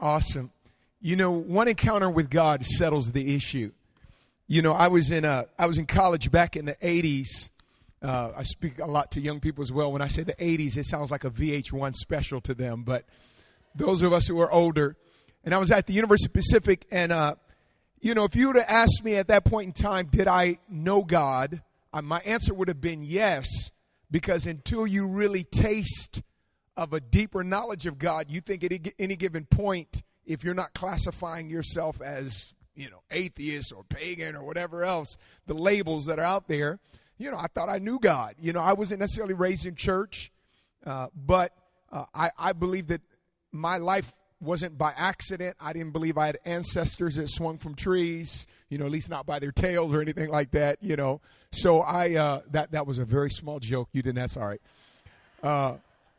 Awesome. You know, one encounter with God settles the issue. You know, I was in college back in the 80s. I speak a lot to young people as well. When I say the 80s, it sounds like a VH1 special to them. But those of us who are older, and I was at the University of Pacific, and, you know, if you would have asked me at that point in time, did I know God? My answer would have been yes, because until you really taste of a deeper knowledge of God, you think at any given point, if you're not classifying yourself as, you know, atheist or pagan or whatever else, the labels that are out there, you know, I thought I knew God. You know, I wasn't necessarily raised in church, but I believe that my life wasn't by accident. I didn't believe I had ancestors that swung from trees, you know, at least not by their tails or anything like that, you know. So that was a very small joke. You didn't, that's all right.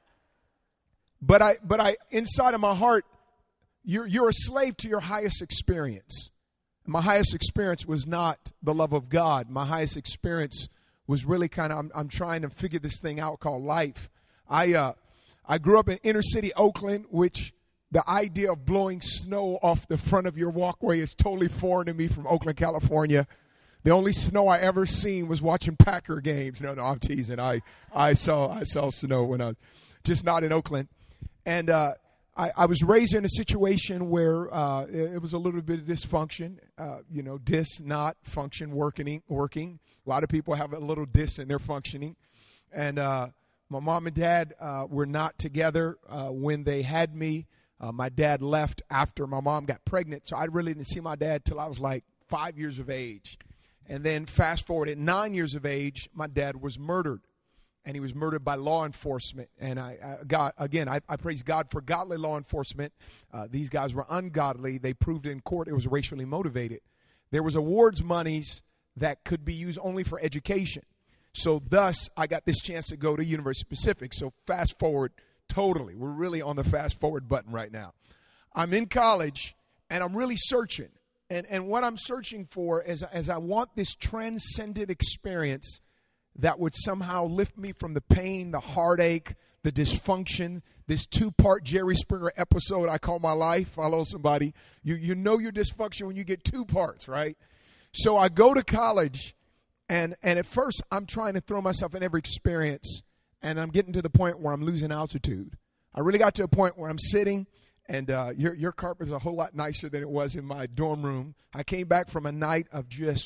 But I inside of my heart, you're a slave to your highest experience. My highest experience was not the love of God. My highest experience was really kind of, I'm trying to figure this thing out called life. I grew up in inner city Oakland, which the idea of blowing snow off the front of your walkway is totally foreign to me from Oakland, California. The only snow I ever seen was watching Packer games. No, I'm teasing. I saw snow when I was just not in Oakland. And I was raised in a situation where it was a little bit of dysfunction, you know, not function, working. A lot of people have a little dis in their functioning. And my mom and dad were not together when they had me. My dad left after my mom got pregnant, so I really didn't see my dad till I was like 5 years of age. And then fast forward at 9 years of age, my dad was murdered. And he was murdered by law enforcement. And I praise God for godly law enforcement. These guys were ungodly. They proved in court it was racially motivated. There was awards monies that could be used only for education. So thus, I got this chance to go to University of Pacific. So fast forward, totally. We're really on the fast forward button right now. I'm in college, and I'm really searching. And what I'm searching for is I want this transcendent experience that would somehow lift me from the pain, the heartache, the dysfunction, this 2-part Jerry Springer episode I call my life. Hello, somebody. You know your dysfunction when you get 2 parts, right? So I go to college, and at first I'm trying to throw myself in every experience, and I'm getting to the point where I'm losing altitude. I really got to a point where I'm sitting, and your carpet is a whole lot nicer than it was in my dorm room. I came back from a night of just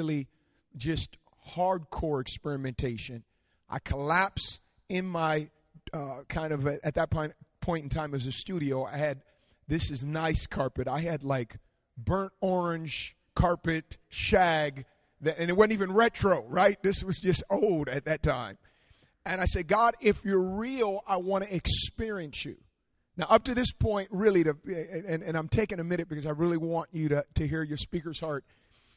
hardcore experimentation. I collapsed in my at that point in time as a studio. I had, this is nice carpet. I had like burnt orange carpet, shag, and it wasn't even retro, right? This was just old at that time. And I said, God, if you're real, I want to experience you. Now, up to this point, really, and I'm taking a minute because I really want you to hear your speaker's heart.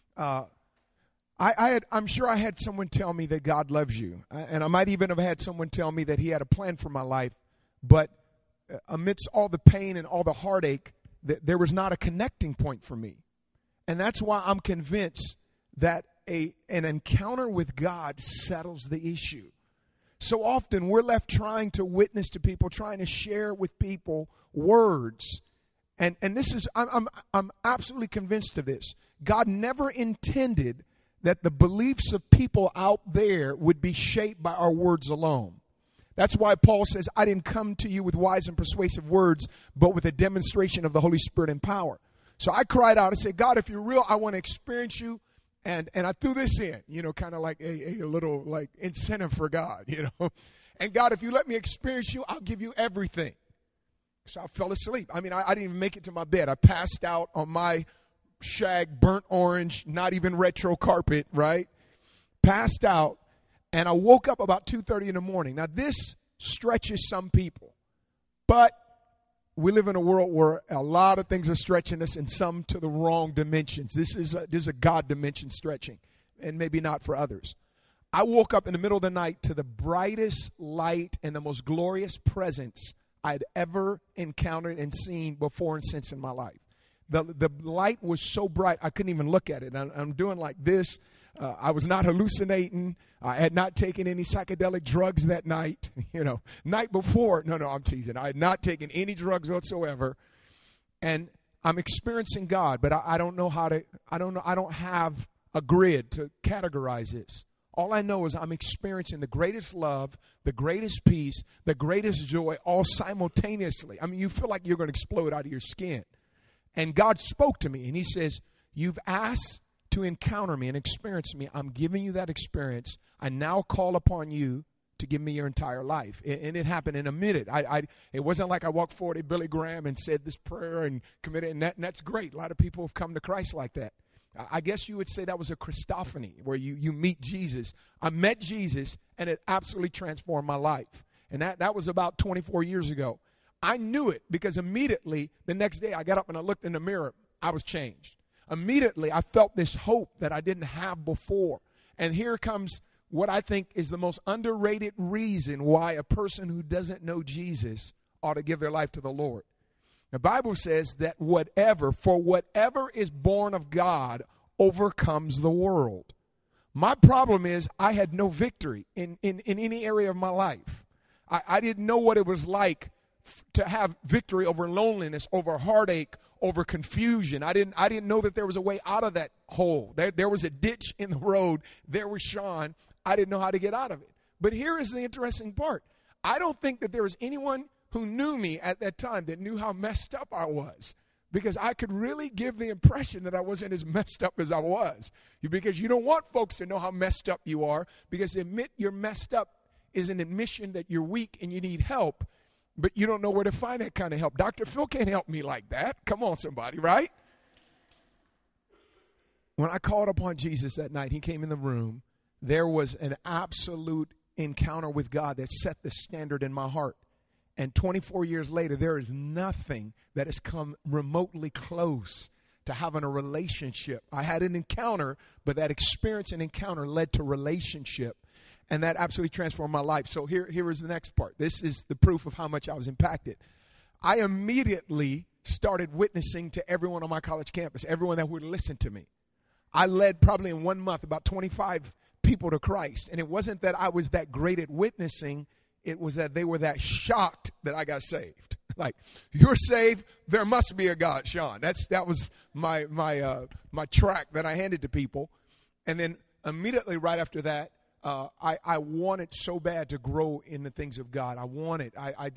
I'm sure I had someone tell me that God loves you. And I might even have had someone tell me that he had a plan for my life. But amidst all the pain and all the heartache, there was not a connecting point for me. And that's why I'm convinced that an encounter with God settles the issue. So often we're left trying to witness to people, trying to share with people words. And this is, I'm absolutely convinced of this. God never intended that the beliefs of people out there would be shaped by our words alone. That's why Paul says, I didn't come to you with wise and persuasive words, but with a demonstration of the Holy Spirit and power. So I cried out and said, God, if you're real, I want to experience you. And I threw this in, you know, kind of like a little like incentive for God, you know. And God, if you let me experience you, I'll give you everything. So I fell asleep. I mean, I didn't even make it to my bed. I passed out on my shag, burnt orange, not even retro carpet, right? Passed out, and I woke up about 2:30 in the morning. Now, this stretches some people, but we live in a world where a lot of things are stretching us, and some to the wrong dimensions. This is a God dimension stretching, and maybe not for others. I woke up in the middle of the night to the brightest light and the most glorious presence I'd ever encountered and seen before and since in my life. The light was so bright, I couldn't even look at it. I'm doing like this. I was not hallucinating. I had not taken any psychedelic drugs that night. You know, night before. No, I'm teasing. I had not taken any drugs whatsoever. And I'm experiencing God, but I don't know how to, I don't have a grid to categorize this. All I know is I'm experiencing the greatest love, the greatest peace, the greatest joy, all simultaneously. I mean, you feel like you're going to explode out of your skin. And God spoke to me, and he says, you've asked to encounter me and experience me. I'm giving you that experience. I now call upon you to give me your entire life. And it happened in a minute. It wasn't like I walked forward to Billy Graham and said this prayer and committed, and that's great. A lot of people have come to Christ like that. I guess you would say that was a Christophany, where you meet Jesus. I met Jesus, and it absolutely transformed my life. And that was about 24 years ago. I knew it because immediately the next day I got up and I looked in the mirror. I was changed. Immediately I felt this hope that I didn't have before. And here comes what I think is the most underrated reason why a person who doesn't know Jesus ought to give their life to the Lord. The Bible says that whatever is born of God overcomes the world. My problem is I had no victory in any area of my life. I didn't know what it was like to have victory over loneliness, over heartache, over confusion. I didn't know that there was a way out of that hole. There was a ditch in the road. There was Sean. I didn't know how to get out of it. But here is the interesting part. I don't think that there was anyone who knew me at that time that knew how messed up I was, because I could really give the impression that I wasn't as messed up as I was. Because you don't want folks to know how messed up you are, because to admit you're messed up is an admission that you're weak and you need help, but you don't know where to find that kind of help. Dr. Phil can't help me like that. Come on, somebody, right? When I called upon Jesus that night, he came in the room. There was an absolute encounter with God that set the standard in my heart. And 24 years later, there is nothing that has come remotely close to having a relationship. I had an encounter, but that experience and encounter led to relationship. And that absolutely transformed my life. So here is the next part. This is the proof of how much I was impacted. I immediately started witnessing to everyone on my college campus, everyone that would listen to me. I led probably in 1 month about 25 people to Christ. And it wasn't that I was that great at witnessing. It was that they were that shocked that I got saved. Like, you're saved, there must be a God, Sean. That was my track that I handed to people. And then immediately right after that, I wanted so bad to grow in the things of God. I wanted.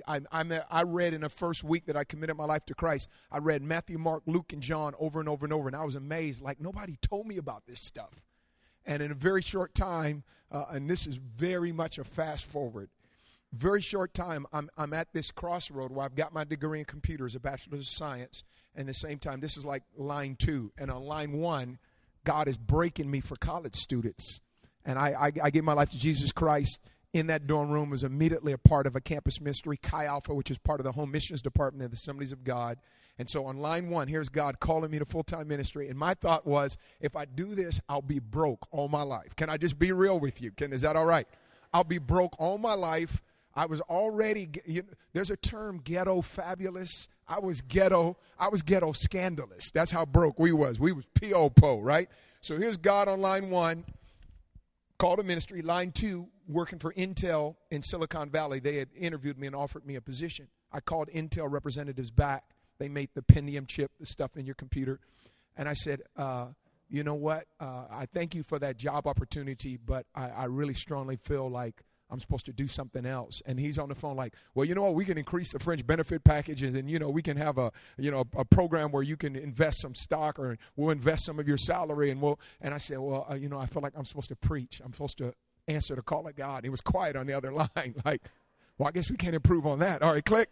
I read in the first week that I committed my life to Christ, I read Matthew, Mark, Luke, and John over and over and over. And I was amazed. Like, nobody told me about this stuff. And in a very short time, and this is very much a fast forward, very short time, I'm at this crossroad where I've got my degree in computers, a bachelor's of science, and at the same time, this is like line 2. And on line 1, God is breaking me for college students. And I gave my life to Jesus Christ in that dorm room, was immediately a part of a campus ministry, Chi Alpha, which is part of the home missions department of the Assemblies of God. And so on line 1, here's God calling me to full-time ministry. And my thought was, if I do this, I'll be broke all my life. Can I just be real with you? Is that all right? I'll be broke all my life. I was already, there's a term, ghetto fabulous. I was ghetto scandalous. That's how broke we was. We was P.O.P.O., right? So here's God on line 1, called a ministry. Line 2, working for Intel in Silicon Valley. They had interviewed me and offered me a position. I called Intel representatives back. They made the Pentium chip, the stuff in your computer. And I said, you know what? I thank you for that job opportunity, but I really strongly feel like I'm supposed to do something else. And he's on the phone like, well, you know what? We can increase the fringe benefit packages, and, we can have a program where you can invest some stock, or we'll invest some of your salary. And I said, well, I feel like I'm supposed to preach. I'm supposed to answer the call of God. He was quiet on the other line. Like, well, I guess we can't improve on that. All right, click,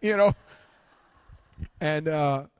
And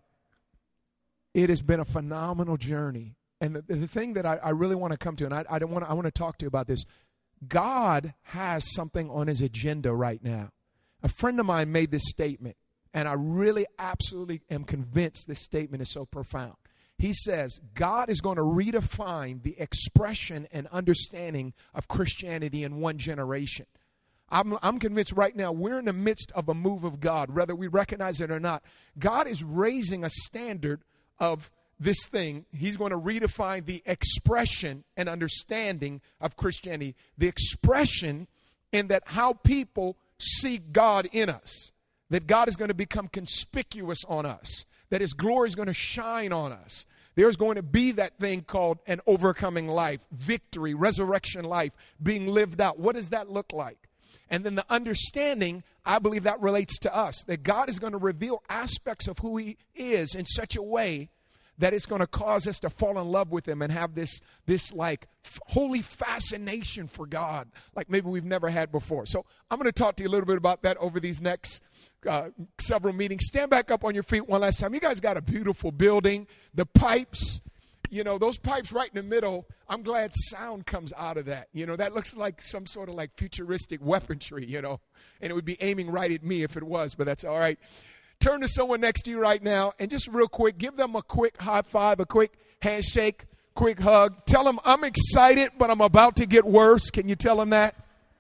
it has been a phenomenal journey. And the thing that I really want to come to, and I want to talk to you about this. God has something on his agenda right now. A friend of mine made this statement, and I really absolutely am convinced this statement is so profound. He says, God is going to redefine the expression and understanding of Christianity in one generation. I'm convinced right now we're in the midst of a move of God, whether we recognize it or not. God is raising a standard of this thing. He's going to redefine the expression and understanding of Christianity. The expression in that how people see God in us. That God is going to become conspicuous on us. that his glory is going to shine on us. There's going to be that thing called an overcoming life, victory, resurrection life being lived out. What does that look like? And then the understanding, I believe that relates to us, that God is going to reveal aspects of who he is in such a way that it's going to cause us to fall in love with him and have this like holy fascination for God like maybe we've never had before. So I'm going to talk to you a little bit about that over these next several meetings. Stand back up on your feet one last time. You guys got a beautiful building. The pipes, those pipes right in the middle, I'm glad sound comes out of that. That looks like some sort of like futuristic weaponry, and it would be aiming right at me if it was, but that's all right. Turn to someone next to you right now and just real quick, give them a quick high five, a quick handshake, quick hug. Tell them, I'm excited, but I'm about to get worse. Can you tell them that?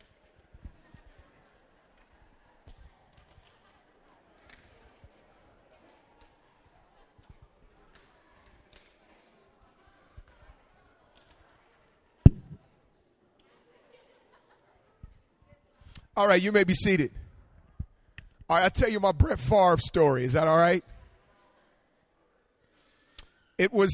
All right, you may be seated. All right, I'll tell you my Brett Favre story. Is that all right? It was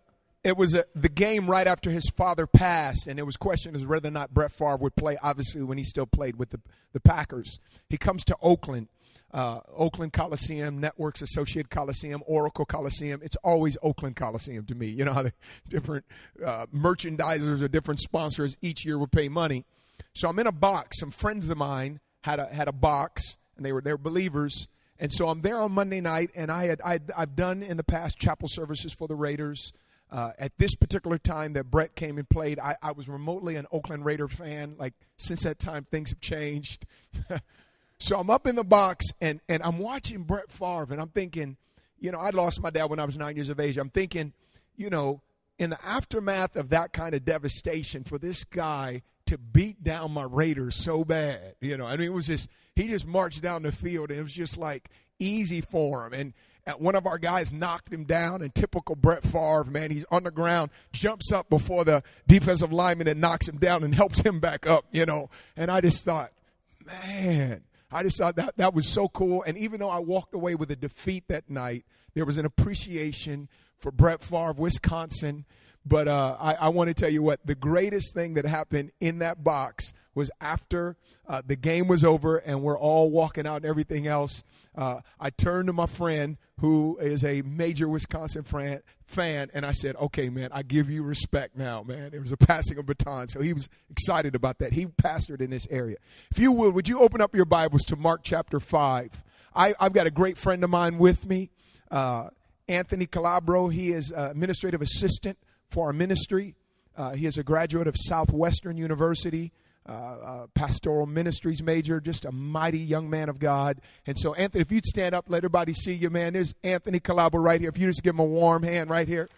the game right after his father passed, and it was questioned as whether or not Brett Favre would play, obviously, when he still played with the Packers. He comes to Oakland Coliseum, Networks Associated Coliseum, Oracle Coliseum. It's always Oakland Coliseum to me. You know how the different merchandisers or different sponsors each year would pay money. So I'm in a box. Some friends of mine had a box, and they were believers. And so I'm there on Monday night, and I've done in the past chapel services for the Raiders. At this particular time that Brett came and played, I was remotely an Oakland Raider fan. Like, since that time, things have changed. So I'm up in the box, and I'm watching Brett Favre, and I'm thinking, I lost my dad when I was 9 years of age. I'm thinking, in the aftermath of that kind of devastation, for this guy to beat down my Raiders so bad, it was just, he just marched down the field, and it was just like easy for him. And one of our guys knocked him down, and typical Brett Favre, man, he's on the ground, jumps up before the defensive lineman and knocks him down and helps him back up, And I just thought, man, that was so cool. And even though I walked away with a defeat that night, there was an appreciation for Brett Favre, Wisconsin. But I want to tell you what, the greatest thing that happened in that box was after the game was over and we're all walking out and everything else. I turned to my friend who is a major Wisconsin fan, and I said, okay, man, I give you respect now, man. It was a passing of baton. So he was excited about that. He pastored in this area. If you would you open up your Bibles to Mark chapter 5? I've got a great friend of mine with me, Anthony Calabro. He is administrative assistant for our ministry. He is a graduate of Southwestern University, pastoral ministries major, just a mighty young man of God. And so, Anthony, if you'd stand up, let everybody see you, man. There's Anthony Calabro right here. If you just give him a warm hand right here.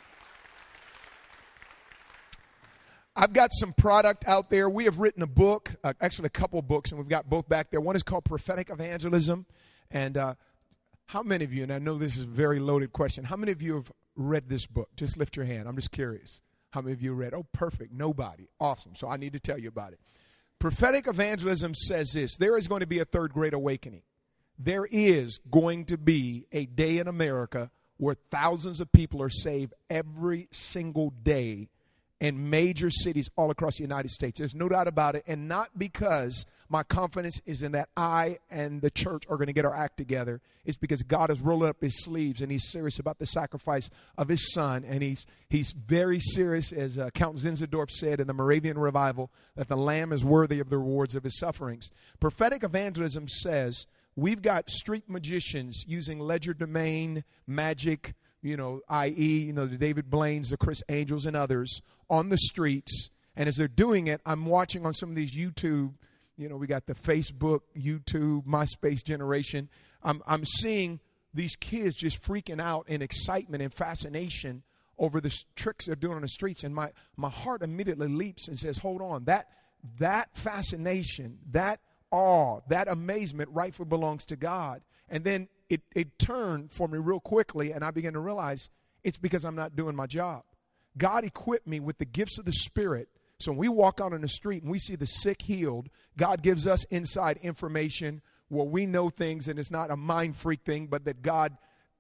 I've got some product out there. We have written a book, actually a couple books, and we've got both back there. One is called Prophetic Evangelism. And how many of you, and I know this is a very loaded question, how many of you have read this book? Just lift your hand. I'm just curious. How many of you read? Oh, perfect. Nobody. Awesome. So I need to tell you about it. Prophetic Evangelism says this: there is going to be a third great awakening. There is going to be a day in America where thousands of people are saved every single day in major cities all across the United States. There's no doubt about it. And not because my confidence is in that I and the church are going to get our act together. It's because God is rolling up his sleeves and he's serious about the sacrifice of his son. And he's very serious, as Count Zinzendorf said in the Moravian Revival, that the Lamb is worthy of the rewards of his sufferings. Prophetic evangelism says we've got street magicians using legerdemain, magic, i.e., the David Blaines, the Chris Angels, and others on the streets. And as they're doing it, I'm watching on some of these YouTube, we got the Facebook, YouTube, MySpace generation. I'm seeing these kids just freaking out in excitement and fascination over the tricks they're doing on the streets. And my heart immediately leaps and says, hold on, that fascination, that awe, that amazement rightfully belongs to God. And then it turned for me real quickly, and I began to realize it's because I'm not doing my job. God equipped me with the gifts of the Spirit. So when we walk out on the street and we see the sick healed, God gives us inside information where we know things, and it's not a mind freak thing, but that God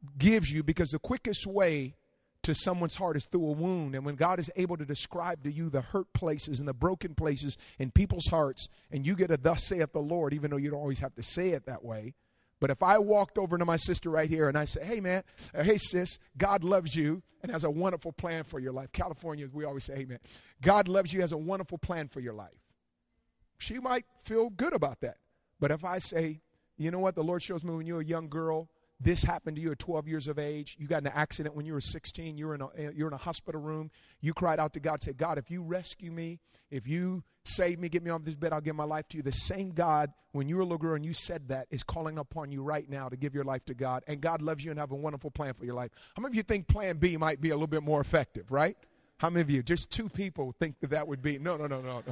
gives you, because the quickest way to someone's heart is through a wound. And when God is able to describe to you the hurt places and the broken places in people's hearts, and you get a thus saith the Lord, even though you don't always have to say it that way. But if I walked over to my sister right here and I say, hey man, hey sis, God loves you and has a wonderful plan for your life. California, we always say, hey man, God loves you, has a wonderful plan for your life. She might feel good about that. But if I say, you know what, the Lord shows me when you were a young girl, this happened to you at 12 years of age. You got in an accident when you were 16. You're in a hospital room. You cried out to God, said, God, if you rescue me, if you save me, get me off this bed, I'll give my life to you. The same God, when you were a little girl and you said that, is calling upon you right now to give your life to God. And God loves you and have a wonderful plan for your life. How many of you think plan B might be a little bit more effective, right? How many of you? Just 2 people think that would be. No.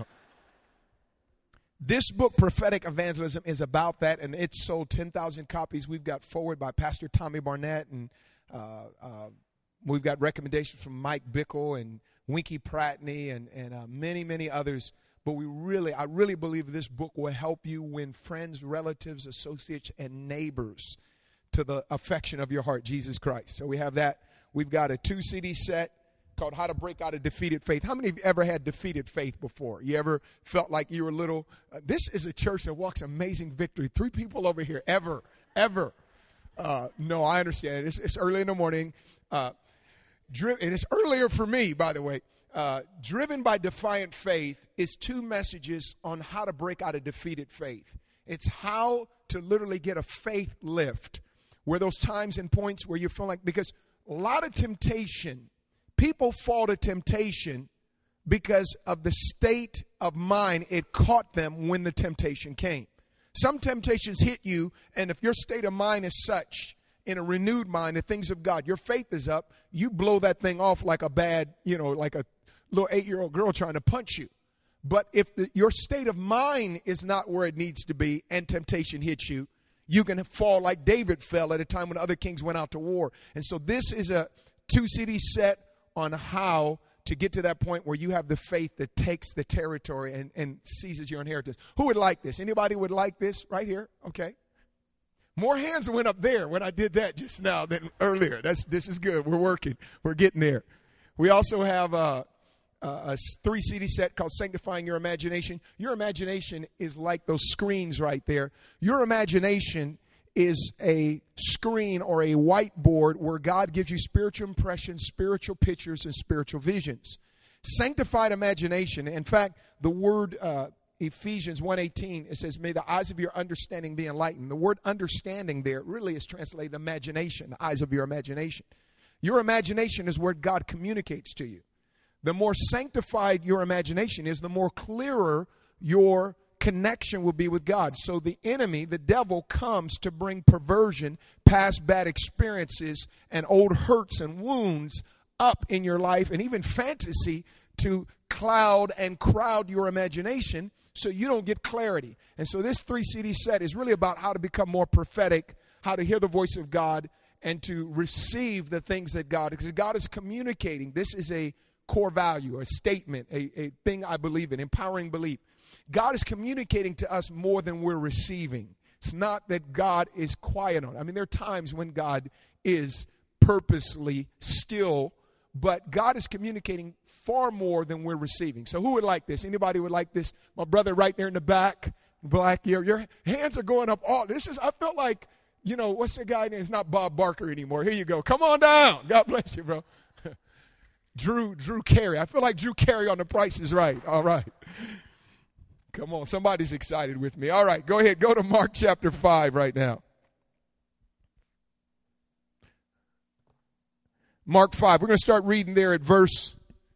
This book, Prophetic Evangelism, is about that, and it's sold 10,000 copies. We've got forward by Pastor Tommy Barnett, and we've got recommendations from Mike Bickle and Winky Pratney and many, many others. But I really believe this book will help you win friends, relatives, associates, and neighbors to the affection of your heart, Jesus Christ. So we have that. We've got a 2-CD set called How to Break Out of Defeated Faith. How many of you ever had defeated faith before? You ever felt like you were little? This is a church that walks amazing victory. 3 people over here, ever. No, I understand. It's early in the morning. And it's earlier for me, by the way. Driven by Defiant Faith is 2 messages on how to break out of defeated faith. It's how to literally get a faith lift, where those times and points where you feel like, because a lot of temptation, people fall to temptation because of the state of mind it caught them when the temptation came. Some temptations hit you, and if your state of mind is such, in a renewed mind, the things of God, your faith is up, you blow that thing off like a bad, like a little 8-year-old girl trying to punch you. But if your state of mind is not where it needs to be and temptation hits you, you can fall like David fell at a time when other kings went out to war. And so this is a 2-CD set on how to get to that point where you have the faith that takes the territory and seizes your inheritance. Who would like this? Anybody would like this right here? Okay. More hands went up there when I did that just now than earlier. This is good. We're working. We're getting there. We also have a 3-CD set called Sanctifying Your Imagination. Your imagination is like those screens right there. Your imagination is a screen or a whiteboard where God gives you spiritual impressions, spiritual pictures, and spiritual visions. Sanctified imagination. In fact, the word Ephesians 1:18, it says, may the eyes of your understanding be enlightened. The word understanding there really is translated imagination, the eyes of your imagination. Your imagination is where God communicates to you. The more sanctified your imagination is, the more clearer your connection will be with God. So the enemy, the devil, comes to bring perversion, past bad experiences, and old hurts and wounds up in your life, and even fantasy to cloud and crowd your imagination so you don't get clarity. And so this 3-CD set is really about how to become more prophetic, how to hear the voice of God, and to receive the things that God, because God is communicating. This is a core value, a statement, a thing I believe in, empowering belief. God is communicating to us more than we're receiving. It's not that God is quiet on it. I mean, there are times when God is purposely still, but God is communicating far more than we're receiving. So who would like this? Anybody would like this? My brother right there in the back, black, your hands are going up. I felt like, what's the guy name? It's not Bob Barker anymore. Here you go. Come on down. God bless you, bro. Drew Carey. I feel like Drew Carey on The Price is Right. All right. Come on. Somebody's excited with me. All right. Go ahead. Go to Mark chapter 5 right now. Mark 5. We're going to start reading there at verse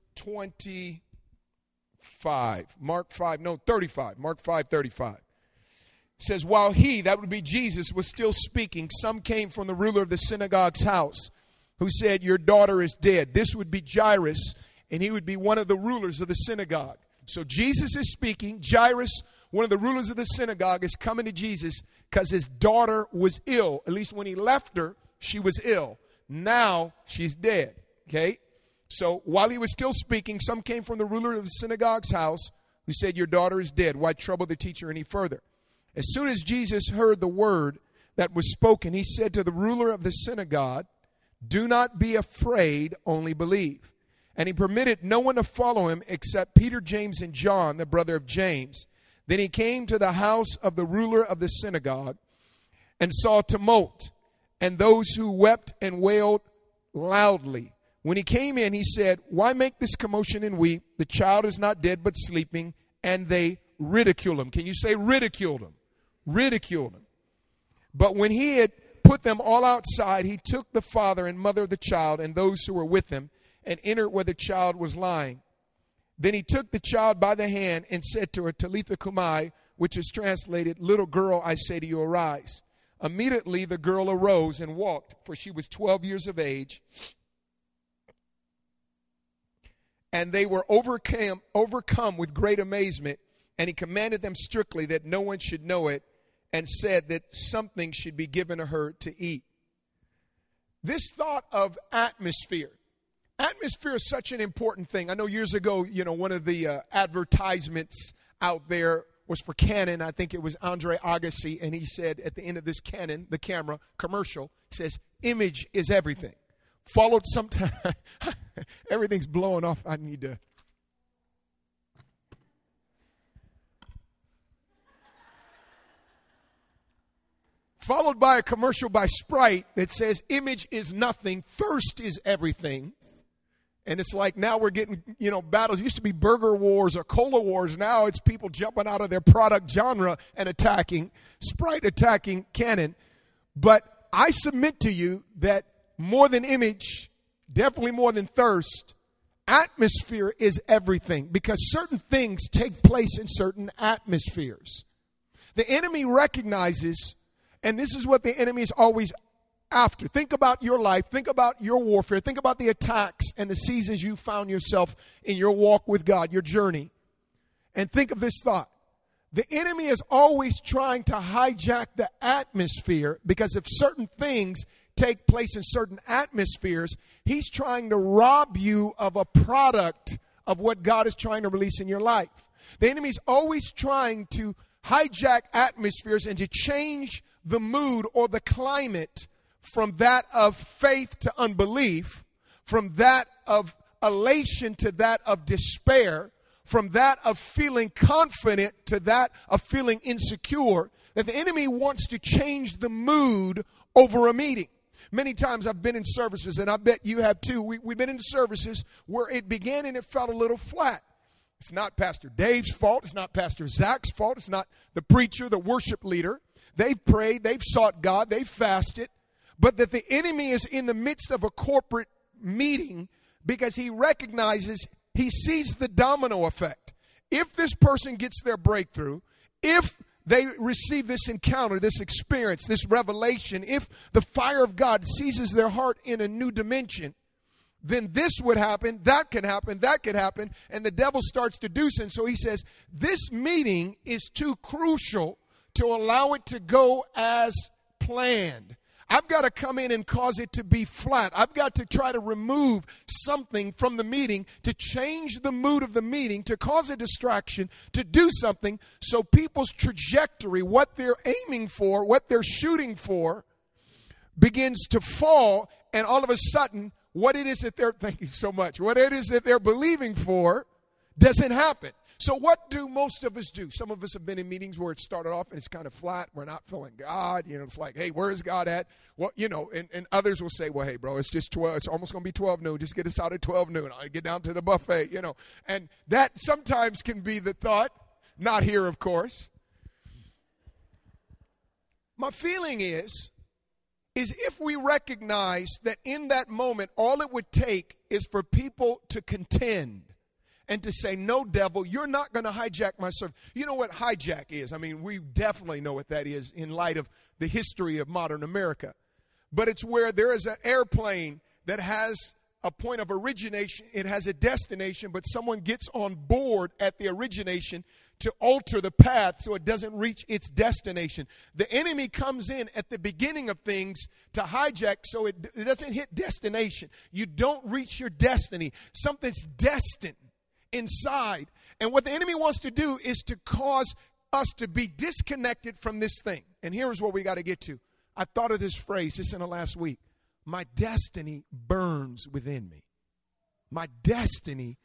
25. Mark 5:35. Mark 5:35. It says, while he, that would be Jesus, was still speaking, some came from the ruler of the synagogue's house, who said, your daughter is dead. This would be Jairus, and he would be one of the rulers of the synagogue. So Jesus is speaking. Jairus, one of the rulers of the synagogue, is coming to Jesus because his daughter was ill. At least when he left her, she was ill. Now she's dead. Okay? So while he was still speaking, some came from the ruler of the synagogue's house who said, your daughter is dead. Why trouble the teacher any further? As soon as Jesus heard the word, that was spoken, he said to the ruler of the synagogue, "Do not be afraid, only believe." And he permitted no one to follow him except Peter, James, and John, the brother of James. Then he came to the house of the ruler of the synagogue and saw tumult and those who wept and wailed loudly. When he came in, he said, "Why make this commotion and weep? The child is not dead but sleeping." And they ridiculed him. Can you say ridiculed him? Ridiculed him. But when he had put them all outside, he took the father and mother of the child and those who were with him and entered where the child was lying. Then he took the child by the hand and said to her, "Talitha cumi," which is translated, "Little girl, I say to you, arise." Immediately the girl arose and walked, for she was 12 years of age. And they were overcome with great amazement. And he commanded them strictly that no one should know it, and said that something should be given to her to eat. This thought of atmosphere. Atmosphere is such an important thing. I know years ago, one of the advertisements out there was for Canon. I think it was Andre Agassi, and he said at the end of this Canon, the camera commercial, says, "Image is everything." Followed sometime, everything's blowing off. I need to. Followed by a commercial by Sprite that says, "Image is nothing, thirst is everything." And it's like now we're getting, battles. It used to be burger wars or cola wars. Now it's people jumping out of their product genre and attacking. Sprite attacking Canon. But I submit to you that more than image, definitely more than thirst, atmosphere is everything. Because certain things take place in certain atmospheres. The enemy recognizes, and this is what the enemy is always after. Think about your life. Think about your warfare. Think about the attacks and the seasons you found yourself in your walk with God, your journey. And think of this thought. The enemy is always trying to hijack the atmosphere, because if certain things take place in certain atmospheres, he's trying to rob you of a product of what God is trying to release in your life. The enemy is always trying to hijack atmospheres and to change the mood or the climate from that of faith to unbelief, from that of elation to that of despair, from that of feeling confident to that of feeling insecure. That the enemy wants to change the mood over a meeting. Many times I've been in services, and I bet you have too. We've been in services where it began and it felt a little flat. It's not Pastor Dave's fault. It's not Pastor Zach's fault. It's not the preacher, the worship leader. They've prayed. They've sought God. They've fasted. But that the enemy is in the midst of a corporate meeting because he recognizes, he sees the domino effect. If this person gets their breakthrough, if they receive this encounter, this experience, this revelation, if the fire of God seizes their heart in a new dimension, then this would happen, that can happen, that could happen, and the devil starts to do so. And so he says, this meeting is too crucial to allow it to go as planned. I've got to come in and cause it to be flat. I've got to try to remove something from the meeting to change the mood of the meeting, to cause a distraction, to do something so people's trajectory, what they're aiming for, what they're shooting for, begins to fall. And all of a sudden, what it is that they're, thank you so much, what it is that they're believing for doesn't happen. So what do most of us do? Some of us have been in meetings where it started off and it's kind of flat. We're not feeling God. It's like, hey, where is God at? Well, and others will say, well, hey, bro, it's just 12. It's almost going to be 12 noon. Just get us out at 12 noon. I'll get down to the buffet, And that sometimes can be the thought. Not here, of course. My feeling is if we recognize that in that moment, all it would take is for people to contend and to say, no, devil, you're not going to hijack my service. You know what hijack is? I mean, we definitely know what that is in light of the history of modern America. But it's where there is an airplane that has a point of origination. It has a destination, but someone gets on board at the origination to alter the path so it doesn't reach its destination. The enemy comes in at the beginning of things to hijack so it doesn't hit destination. You don't reach your destiny. Something's destined inside. And what the enemy wants to do is to cause us to be disconnected from this thing. And here's what we got to get to. I thought of this phrase just in the last week. My destiny burns within me. My destiny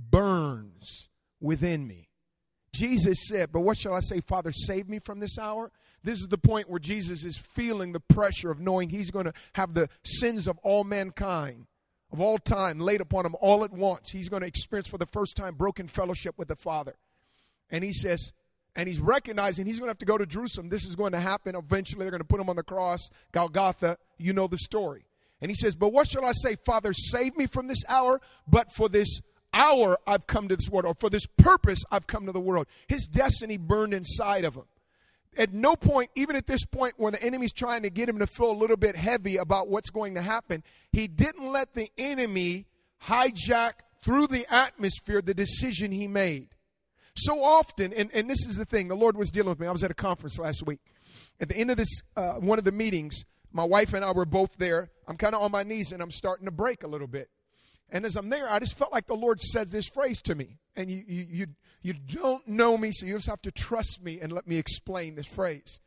burns within me. Jesus said, but what shall I say, Father, save me from this hour? This is the point where Jesus is feeling the pressure of knowing he's going to have the sins of all mankind, of all time, laid upon him all at once. He's going to experience for the first time broken fellowship with the Father. And he says, and he's recognizing he's going to have to go to Jerusalem. This is going to happen. Eventually, they're going to put him on the cross, Golgotha. You know the story. And he says, but what shall I say, Father, save me from this hour, but for this hour I've come to this world, or for this purpose I've come to the world. His destiny burned inside of him. At no point, even at this point where the enemy's trying to get him to feel a little bit heavy about what's going to happen, he didn't let the enemy hijack through the atmosphere the decision he made. So often, and this is the thing, the Lord was dealing with me. I was at a conference last week. At the end of this, one of the meetings, my wife and I were both there. I'm kind of on my knees and I'm starting to break a little bit. And as I'm there, I just felt like the Lord said this phrase to me. And you don't know me, so you just have to trust me and let me explain this phrase.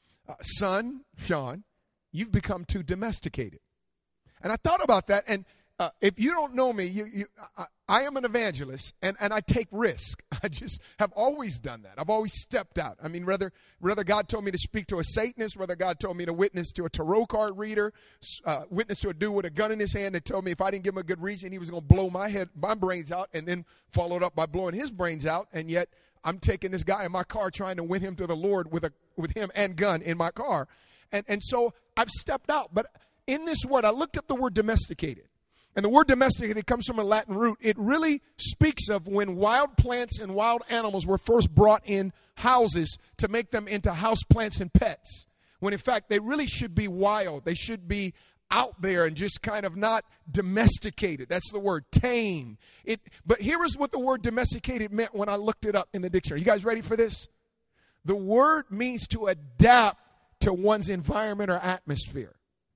Son, Sean, you've become too domesticated. And I thought about that. And if you don't know me, I am an evangelist, and I take risk. I just have always done that. I've always stepped out. I mean, whether God told me to speak to a Satanist, whether God told me to witness to a tarot card reader, witness to a dude with a gun in his hand that told me if I didn't give him a good reason, he was going to blow my brains out, and then followed up by blowing his brains out. And yet I'm taking this guy in my car trying to win him to the Lord with him and gun in my car. And so I've stepped out. But in this word, I looked up the word domesticated. And the word domesticated comes from a Latin root. It really speaks of when wild plants and wild animals were first brought in houses to make them into house plants and pets. When in fact they really should be wild. They should be out there and just kind of not domesticated. That's the word, tame. But here is what the word domesticated meant when I looked it up in the dictionary. You guys ready for this? The word means to adapt to one's environment or atmosphere.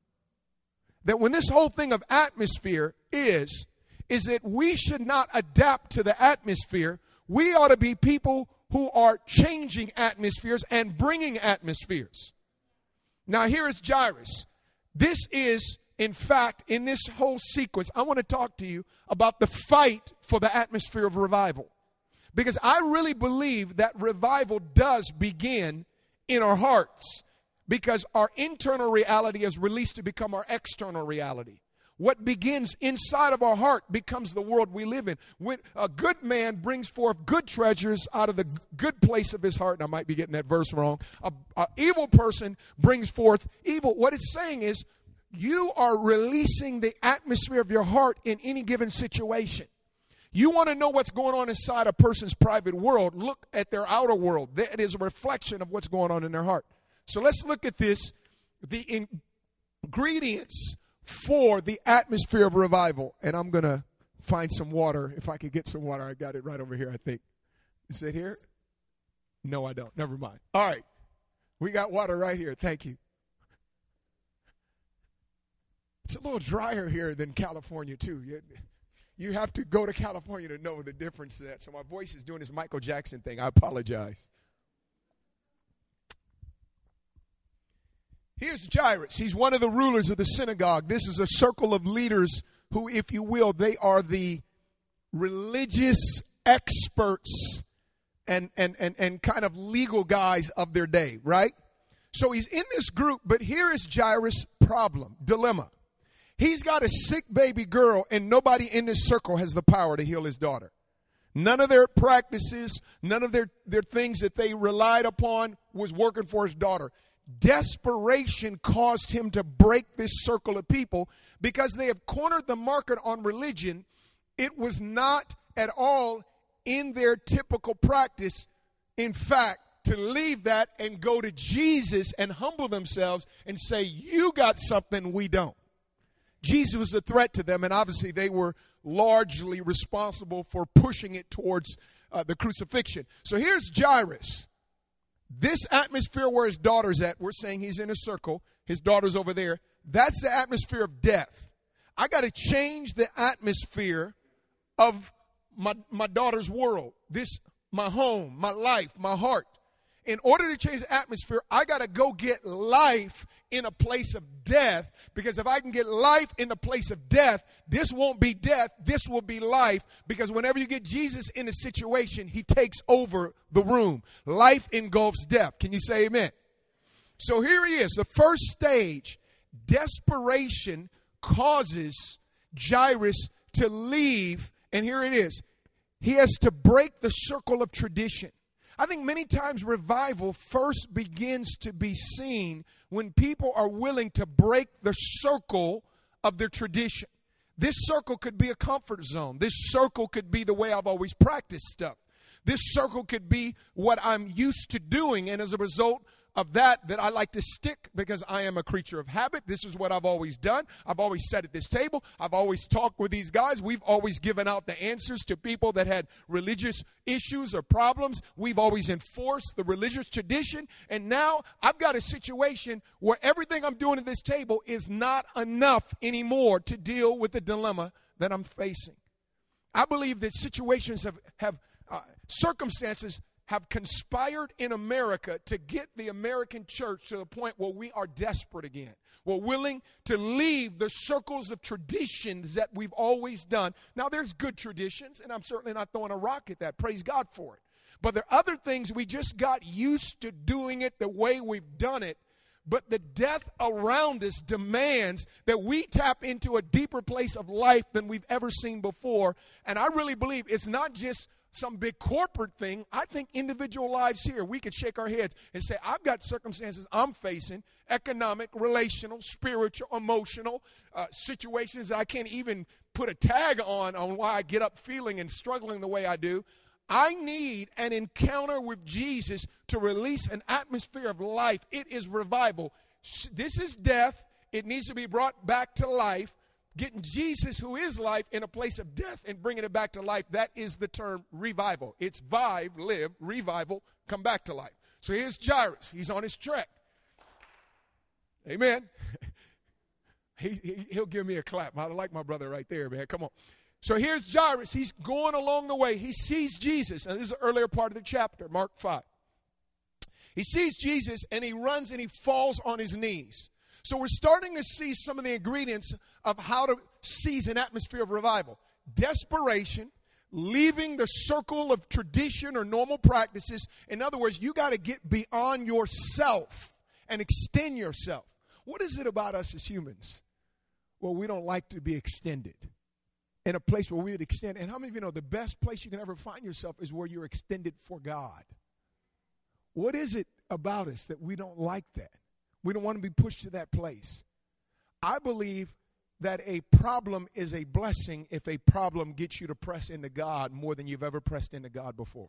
That when this whole thing of atmosphere is that we should not adapt to the atmosphere. We ought to be people who are changing atmospheres and bringing atmospheres. Now here is Jairus. This is, in fact, in this whole sequence, I want to talk to you about the fight for the atmosphere of revival. Because I really believe that revival does begin in our hearts. Because our internal reality is released to become our external reality. What begins inside of our heart becomes the world we live in. When a good man brings forth good treasures out of the good place of his heart, and I might be getting that verse wrong. An evil person brings forth evil. What it's saying is you are releasing the atmosphere of your heart in any given situation. You want to know what's going on inside a person's private world, look at their outer world. That is a reflection of what's going on in their heart. So let's look at this, the ingredients for the atmosphere of revival. And I'm going to find some water. If I could get some water, I got it right over here, I think. Is it here? No, I don't. Never mind. All right. We got water right here. Thank you. It's a little drier here than California, too. You have to go to California to know the difference to that. So my voice is doing this Michael Jackson thing. I apologize. Here's Jairus. He's one of the rulers of the synagogue. This is a circle of leaders who, if you will, they are the religious experts and kind of legal guys of their day, right? So he's in this group, but here is Jairus' dilemma. He's got a sick baby girl, and nobody in this circle has the power to heal his daughter. None of their practices, none of their things that they relied upon was working for his daughter. Desperation caused him to break this circle of people because they have cornered the market on religion. It was not at all in their typical practice, in fact, to leave that and go to Jesus and humble themselves and say, you got something we don't. Jesus was a threat to them, and obviously they were largely responsible for pushing it towards the crucifixion. So here's Jairus. This atmosphere where his daughter's at, we're saying he's in a circle, his daughter's over there, that's the atmosphere of death. I got to change the atmosphere of my daughter's world, my home, my life, my heart. in order to change the atmosphere, I got to go get life in a place of death, because if I can get life in the place of death, this won't be death, this will be life, because whenever you get Jesus in a situation, he takes over the room. Life engulfs death. Can you say amen? So here he is, the first stage. Desperation causes Jairus to leave, and here it is. He has to break the circle of tradition. I think many times revival first begins to be seen when people are willing to break the circle of their tradition. This circle could be a comfort zone. This circle could be the way I've always practiced stuff. This circle could be what I'm used to doing, and as a result of that I like to stick, because I am a creature of habit. This is what I've always done. I've always sat at this table. I've always talked with these guys. We've always given out the answers to people that had religious issues or problems. We've always enforced the religious tradition. And now I've got a situation where everything I'm doing at this table is not enough anymore to deal with the dilemma that I'm facing. I believe that situations circumstances have conspired in America to get the American church to the point where we are desperate again. We're willing to leave the circles of traditions that we've always done. Now, there's good traditions, and I'm certainly not throwing a rock at that. Praise God for it. But there are other things we just got used to doing it the way we've done it. But the death around us demands that we tap into a deeper place of life than we've ever seen before. And I really believe it's not just some big corporate thing. I think individual lives here, we could shake our heads and say, I've got circumstances I'm facing, economic, relational, spiritual, emotional, situations that I can't even put a tag on why I get up feeling and struggling the way I do. I need an encounter with Jesus to release an atmosphere of life. It is revival. This is death. It needs to be brought back to life. Getting Jesus, who is life, in a place of death and bringing it back to life, that is the term revival. It's vive, live, revival, come back to life. So here's Jairus. He's on his trek. Amen. He'll give me a clap. I like my brother right there, man. Come on. So here's Jairus. He's going along the way. He sees Jesus. And this is the earlier part of the chapter, Mark 5. He sees Jesus, and he runs and he falls on his knees. So we're starting to see some of the ingredients of how to seize an atmosphere of revival. Desperation, leaving the circle of tradition or normal practices. In other words, you got to get beyond yourself and extend yourself. What is it about us as humans? Well, we don't like to be extended. In a place where we would extend. And how many of you know the best place you can ever find yourself is where you're extended for God? What is it about us that we don't like that? We don't want to be pushed to that place. I believe that a problem is a blessing if a problem gets you to press into God more than you've ever pressed into God before.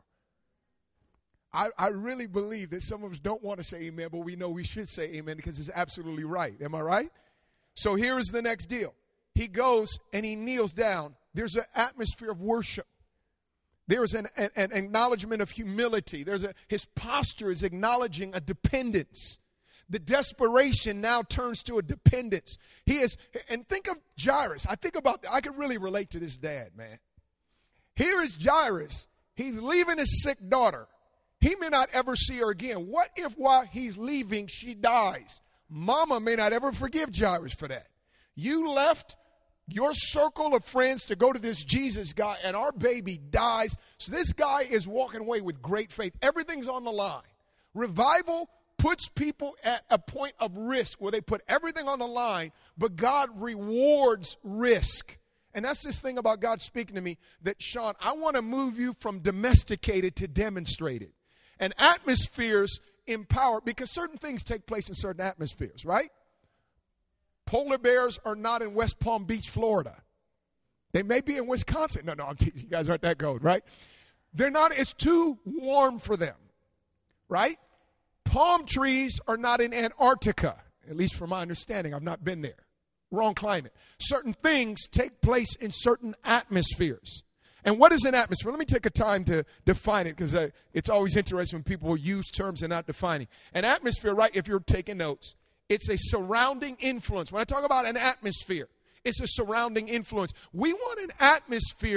I really believe that some of us don't want to say amen, but we know we should say amen because it's absolutely right. Am I right? So here is the next deal. He goes and he kneels down. There's an atmosphere of worship. There's an acknowledgement of humility. His posture is acknowledging a dependence. The desperation now turns to a dependence. And think of Jairus. I could really relate to this dad, man. Here is Jairus. He's leaving his sick daughter. He may not ever see her again. What if while he's leaving, she dies? Mama may not ever forgive Jairus for that. You left your circle of friends to go to this Jesus guy, and our baby dies. So this guy is walking away with great faith. Everything's on the line. Revival puts people at a point of risk where they put everything on the line, but God rewards risk. And that's this thing about God speaking to me that, Sean, I want to move you from domesticated to demonstrated. And atmospheres empower, because certain things take place in certain atmospheres, right? Polar bears are not in West Palm Beach, Florida. They may be in Wisconsin. No, I'm teasing. You guys aren't that cold, right? They're not. It's too warm for them, right? Palm trees are not in Antarctica, at least from my understanding. I've not been there. Wrong climate. Certain things take place in certain atmospheres. And what is an atmosphere? Let me take a time to define it, because it's always interesting when people use terms and not defining. An atmosphere, right, if you're taking notes, it's a surrounding influence. When I talk about an atmosphere, it's a surrounding influence. We want an atmosphere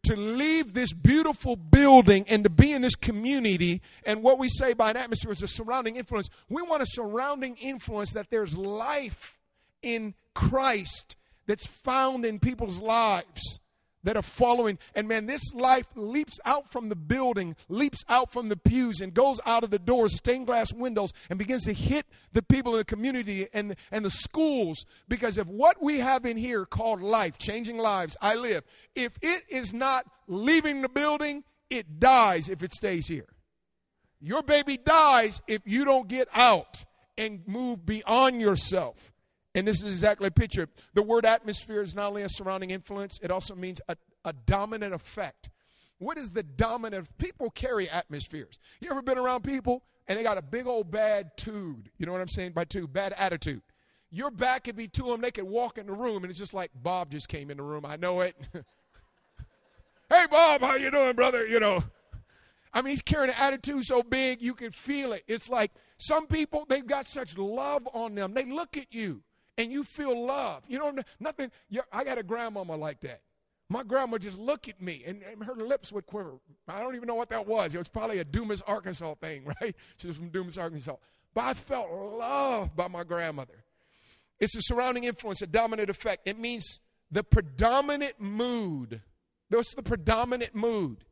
to leave this beautiful building and to be in this community. And what we say by an atmosphere is a surrounding influence. We want a surrounding influence that there's life in Christ that's found in people's lives that are following. And man, this life leaps out from the building, leaps out from the pews, and goes out of the doors, stained glass windows, and begins to hit the people in the community and the schools. Because if what we have in here called life, changing lives, I live, if it is not leaving the building, it dies if it stays here. Your baby dies if you don't get out and move beyond yourself. And this is exactly a picture. The word atmosphere is not only a surrounding influence, it also means a dominant effect. What is the dominant? People carry atmospheres. You ever been around people and they got a big old bad tude? You know what I'm saying by tude? Bad attitude. Your back could be to them. They could walk in the room and it's just like, Bob just came in the room. I know it. Hey, Bob, how you doing, brother? You know. I mean, he's carrying an attitude so big you can feel it. It's like some people, they've got such love on them. They look at you. And you feel love. You know, nothing. I got a grandmama like that. My grandma just look at me, and her lips would quiver. I don't even know what that was. It was probably a Dumas, Arkansas thing, right? She was from Dumas, Arkansas. But I felt loved by my grandmother. It's a surrounding influence, a dominant effect. It means the predominant mood. What's the predominant mood?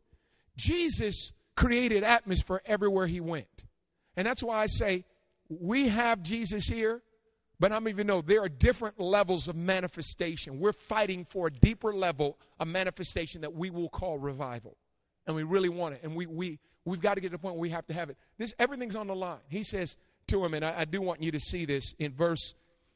Jesus created atmosphere everywhere he went. And that's why I say we have Jesus here. But I'm even know there are different levels of manifestation. We're fighting for a deeper level of manifestation that we will call revival. And we really want it. And we've got to get to the point where we have to have it. Everything's on the line. He says to him, and I do want you to see this in verse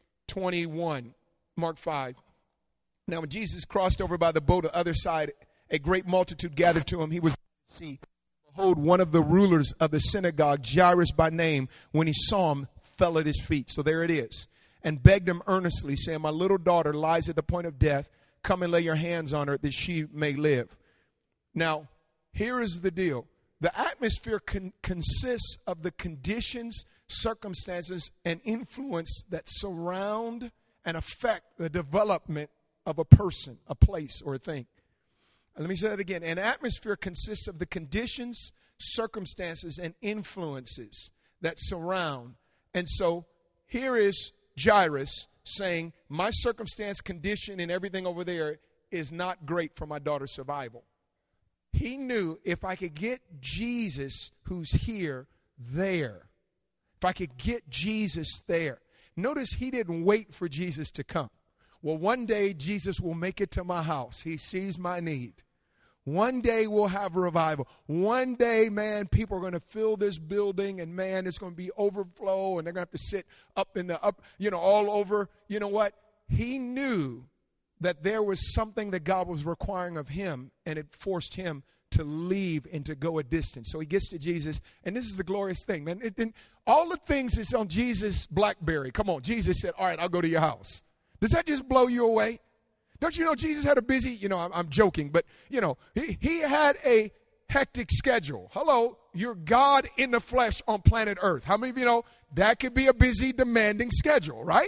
21, Mark 5. Now when Jesus crossed over by the boat the other side, a great multitude gathered to him. He was to see. Behold, one of the rulers of the synagogue, Jairus by name, when he saw him, fell at his feet. So there it is. And begged him earnestly, saying, my little daughter lies at the point of death. Come and lay your hands on her that she may live. Now, here is the deal. The atmosphere consists of the conditions, circumstances, and influence that surround and affect the development of a person, a place, or a thing. Let me say that again. An atmosphere consists of the conditions, circumstances, and influences that surround. And so here is Jairus saying, my circumstance, condition, and everything over there is not great for my daughter's survival. He knew if I could get Jesus, who's here, there, if I could get Jesus there. Notice he didn't wait for Jesus to come. Well, one day Jesus will make it to my house. He sees my need. One day we'll have a revival. One day, man, people are going to fill this building, and man, it's going to be overflow, and they're going to have to sit up in the all over. You know what? He knew that there was something that God was requiring of him, and it forced him to leave and to go a distance. So he gets to Jesus, and this is the glorious thing, man. All the things is on Jesus' BlackBerry. Come on, Jesus said, all right, I'll go to your house. Does that just blow you away? Don't you know Jesus had a busy, I'm joking, but, he had a hectic schedule. Hello, you're God in the flesh on planet Earth. How many of you know that could be a busy, demanding schedule, right?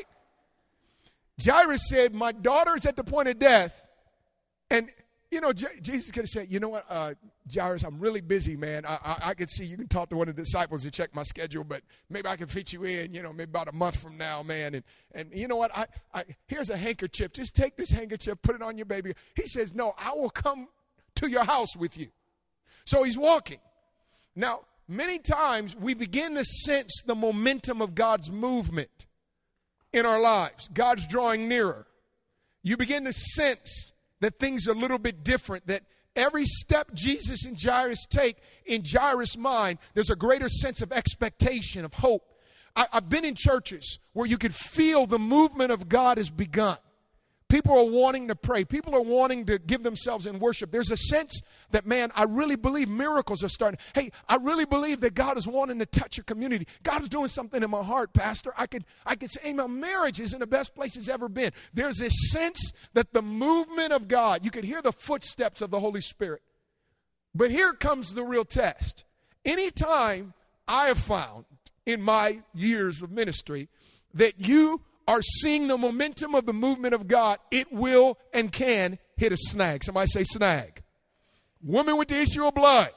Jairus said, my daughter's at the point of death. And, Jesus could have said, you know what, Jairus, I'm really busy, man. I could see you can talk to one of the disciples and check my schedule, but maybe I can fit you in, maybe about a month from now, man. And you know what, here's a handkerchief. Just take this handkerchief, put it on your baby. He says, no, I will come to your house with you. So he's walking. Now, many times we begin to sense the momentum of God's movement in our lives. God's drawing nearer. You begin to sense that things are a little bit different, that every step Jesus and Jairus take, in Jairus' mind, there's a greater sense of expectation, of hope. I've been in churches where you could feel the movement of God has begun. People are wanting to pray. People are wanting to give themselves in worship. There's a sense that, man, I really believe miracles are starting. Hey, I really believe that God is wanting to touch your community. God is doing something in my heart, Pastor. I could say, hey, my marriage is in the best place it's ever been. There's this sense that the movement of God, you could hear the footsteps of the Holy Spirit. But here comes the real test. Anytime I have found in my years of ministry that you are seeing the momentum of the movement of God, it will and can hit a snag. Somebody say snag. Woman with the issue of blood.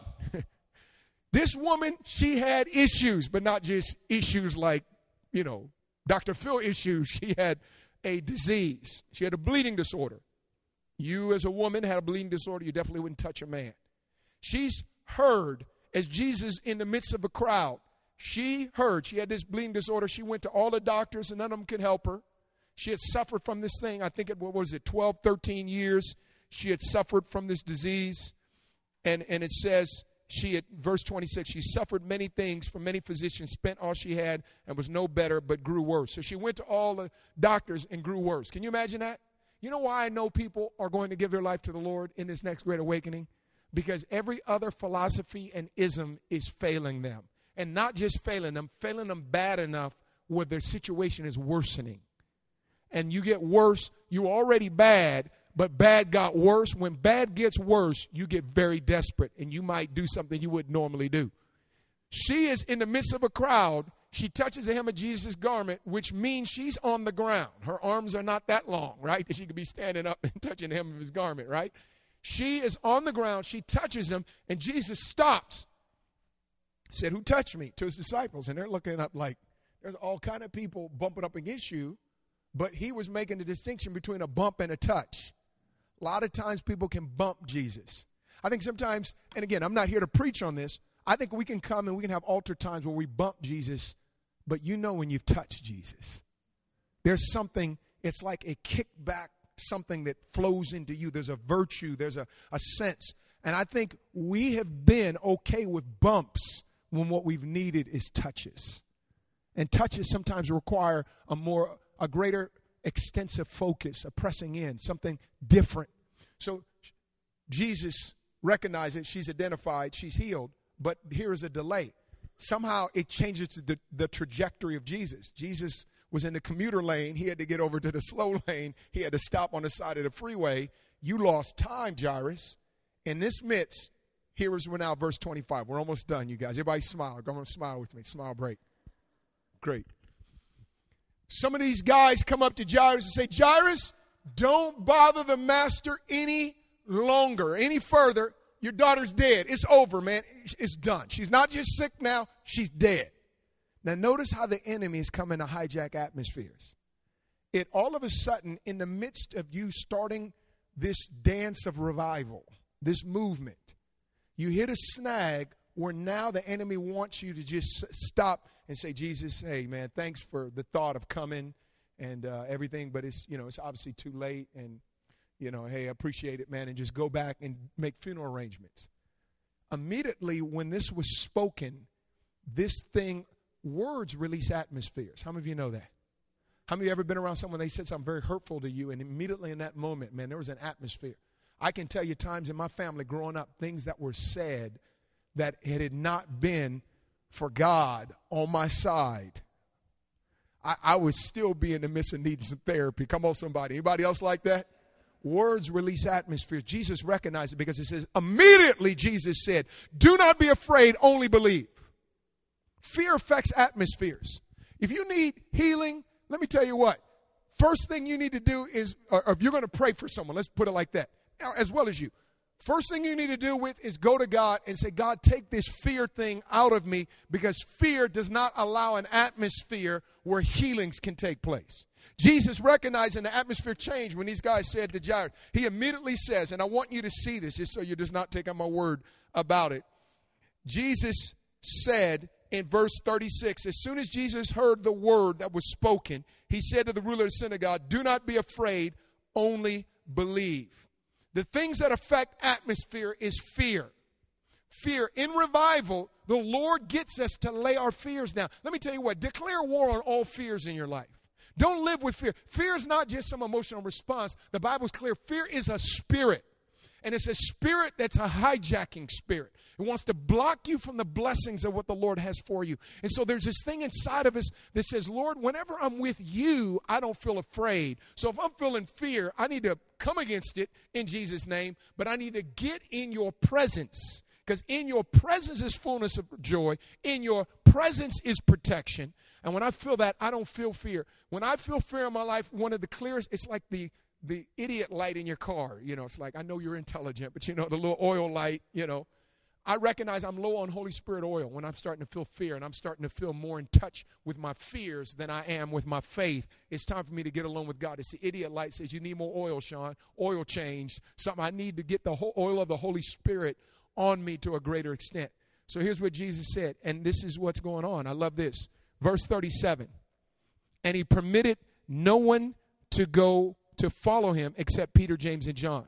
This woman, she had issues, but not just issues like, Dr. Phil issues. She had a disease. She had a bleeding disorder. You as a woman had a bleeding disorder, you definitely wouldn't touch a man. She's heard as Jesus in the midst of a crowd. She heard she had this bleeding disorder. She went to all the doctors and none of them could help her. She had suffered from this thing. I think what was it, 12, 13 years. She had suffered from this disease. And it says, verse 26, she suffered many things from many physicians, spent all she had, and was no better, but grew worse. So she went to all the doctors and grew worse. Can you imagine that? You know why I know people are going to give their life to the Lord in this next great awakening? Because every other philosophy and ism is failing them. And not just failing them bad enough where their situation is worsening. And you get worse, you're already bad, but bad got worse. When bad gets worse, you get very desperate, and you might do something you wouldn't normally do. She is in the midst of a crowd. She touches the hem of Jesus' garment, which means she's on the ground. Her arms are not that long, right? That she could be standing up and touching the hem of his garment, right? She is on the ground. She touches him, and Jesus stops. Said, "Who touched me?" to his disciples. And they're looking up like, there's all kind of people bumping up against you. But he was making a distinction between a bump and a touch. A lot of times people can bump Jesus. I think sometimes, and again, I'm not here to preach on this. I think we can come and we can have altar times where we bump Jesus. But when you've touched Jesus. There's something, it's like a kickback, something that flows into you. There's a virtue, there's a sense. And I think we have been okay with bumps when what we've needed is touches. And touches sometimes require a greater extensive focus, a pressing in, something different. So Jesus recognizes she's identified, she's healed, but here is a delay. Somehow it changes the trajectory of Jesus. Jesus was in the commuter lane. He had to get over to the slow lane. He had to stop on the side of the freeway. You lost time, Jairus. In this midst, here is now verse 25. We're almost done, you guys. Everybody smile. Come on, smile with me. Smile break. Great. Some of these guys come up to Jairus and say, "Jairus, don't bother the master any longer, any further. Your daughter's dead. It's over, man. It's done. She's not just sick now. She's dead." Now notice how the enemy is coming to hijack atmospheres. It all of a sudden, in the midst of you starting this dance of revival, this movement, you hit a snag where now the enemy wants you to just stop and say, "Jesus, hey, man, thanks for the thought of coming and everything, but it's obviously too late, and, hey, I appreciate it, man," and just go back and make funeral arrangements. Immediately when this was spoken, words release atmospheres. How many of you know that? How many of you ever been around someone, they said something very hurtful to you, and immediately in that moment, man, there was an atmosphere. I can tell you times in my family growing up, things that were said that it had not been for God on my side, I would still be in the midst of needing some therapy. Come on, somebody. Anybody else like that? Words release atmosphere. Jesus recognized it because it says, immediately Jesus said, "Do not be afraid, only believe." Fear affects atmospheres. If you need healing, let me tell you what. First thing you need to do is, or if you're going to pray for someone, let's put it like that, as well as you. First thing you need to do is go to God and say, "God, take this fear thing out of me," because fear does not allow an atmosphere where healings can take place. Jesus recognizing the atmosphere change when these guys said to Jairus, he immediately says, and I want you to see this just so you're just not taking my word about it. Jesus said in verse 36, as soon as Jesus heard the word that was spoken, he said to the ruler of the synagogue, "Do not be afraid, only believe." The things that affect atmosphere is fear. Fear. In revival, the Lord gets us to lay our fears down. Let me tell you what, declare war on all fears in your life. Don't live with fear. Fear is not just some emotional response. The Bible's clear. Fear is a spirit. And it's a spirit that's a hijacking spirit. It wants to block you from the blessings of what the Lord has for you. And so there's this thing inside of us that says, "Lord, whenever I'm with you, I don't feel afraid." So if I'm feeling fear, I need to come against it in Jesus' name, but I need to get in your presence, because in your presence is fullness of joy. In your presence is protection. And when I feel that, I don't feel fear. When I feel fear in my life, one of the clearest, it's like the the idiot light in your car. You know, it's like, I know you're intelligent, but you know, the little oil light, you know. I recognize I'm low on Holy Spirit oil when I'm starting to feel fear and I'm starting to feel more in touch with my fears than I am with my faith. It's time for me to get alone with God. It's the idiot light says, you need more oil, Sean. Oil change. Something I need to get the whole oil of the Holy Spirit on me to a greater extent. So here's what Jesus said, and this is what's going on. I love this. Verse 37. And he permitted no one to go to follow him except Peter, James, and John.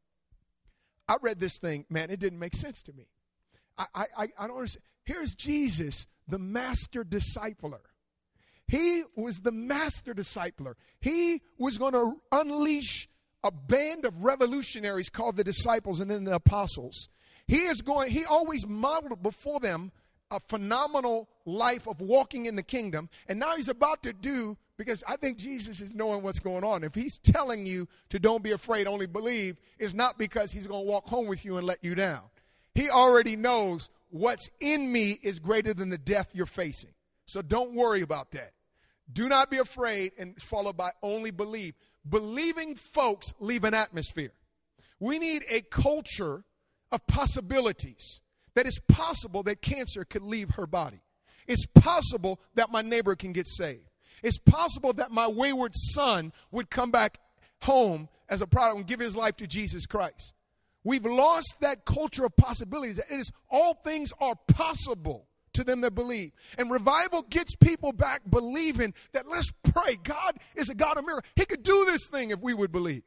I read this thing, man, it didn't make sense to me. I don't understand. Here's Jesus, the master discipler. He was the master discipler. He was going to unleash a band of revolutionaries called the disciples and then the apostles. He always modeled before them a phenomenal life of walking in the kingdom. And now he's about to do, because I think Jesus is knowing what's going on. If he's telling you to don't be afraid, only believe, it's not because he's going to walk home with you and let you down. He already knows what's in me is greater than the death you're facing. So don't worry about that. Do not be afraid, and followed by only believe. Believing folks leave an atmosphere. We need a culture of possibilities. That it's possible that cancer could leave her body. It's possible that my neighbor can get saved. It's possible that my wayward son would come back home as a product and give his life to Jesus Christ. We've lost that culture of possibilities. It is all things are possible to them that believe. And revival gets people back believing that let's pray. God is a God of miracles. He could do this thing if we would believe.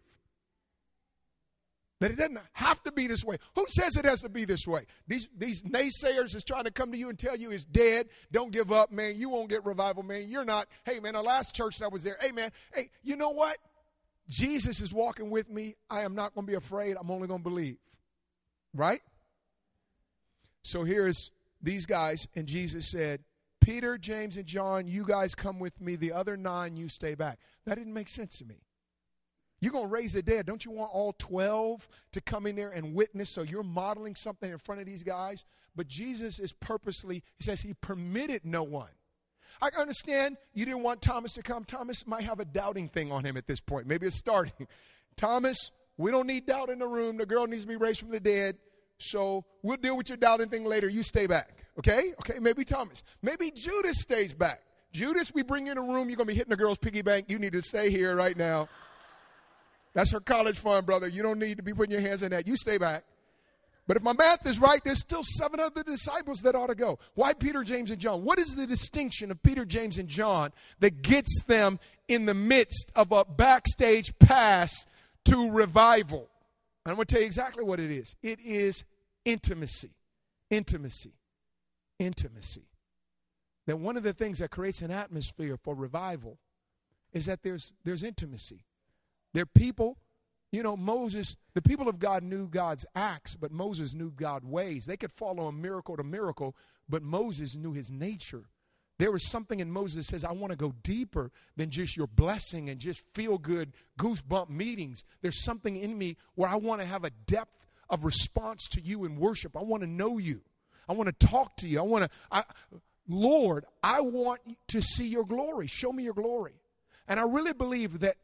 That it doesn't have to be this way. Who says it has to be this way? These naysayers is trying to come to you and tell you it's dead. Don't give up, man. You won't get revival, man. You're not. Hey, man, the last church that was there. Hey, man. Hey, you know what? Jesus is walking with me. I am not going to be afraid. I'm only going to believe. Right? So here's these guys, and Jesus said, Peter, James, and John, you guys come with me. The other 9, you stay back. That didn't make sense to me. You're going to raise the dead. Don't you want all 12 to come in there and witness? So you're modeling something in front of these guys. But Jesus is purposely, he says he permitted no one. I understand you didn't want Thomas to come. Thomas might have a doubting thing on him at this point. Maybe it's starting. Thomas, we don't need doubt in the room. The girl needs to be raised from the dead. So we'll deal with your doubting thing later. You stay back. Okay? Okay, maybe Thomas. Maybe Judas stays back. Judas, we bring you in a room. You're going to be hitting the girl's piggy bank. You need to stay here right now. That's her college fund, brother. You don't need to be putting your hands in that. You stay back. But if my math is right, there's still 7 other disciples that ought to go. Why Peter, James, and John? What is the distinction of Peter, James, and John that gets them in the midst of a backstage pass to revival? I'm going to tell you exactly what it is. It is intimacy. Intimacy. Intimacy. That one of the things that creates an atmosphere for revival is that there's intimacy. There are people. You know, Moses, the people of God knew God's acts, but Moses knew God's ways. They could follow him miracle to miracle, but Moses knew his nature. There was something in Moses that says, I want to go deeper than just your blessing and just feel good, goosebump meetings. There's something in me where I want to have a depth of response to you in worship. I want to know you. I want to talk to you. Lord, I want to see your glory. Show me your glory. And I really believe that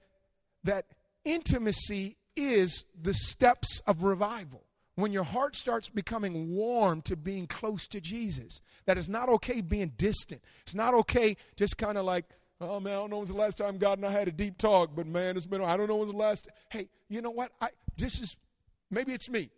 intimacy is the steps of revival. When your heart starts becoming warm to being close to Jesus, that it's not okay being distant. It's not okay just kind of like, oh man, I don't know when was the last time God and I had a deep talk, but man, I don't know when was the last. Hey, you know what? Maybe it's me.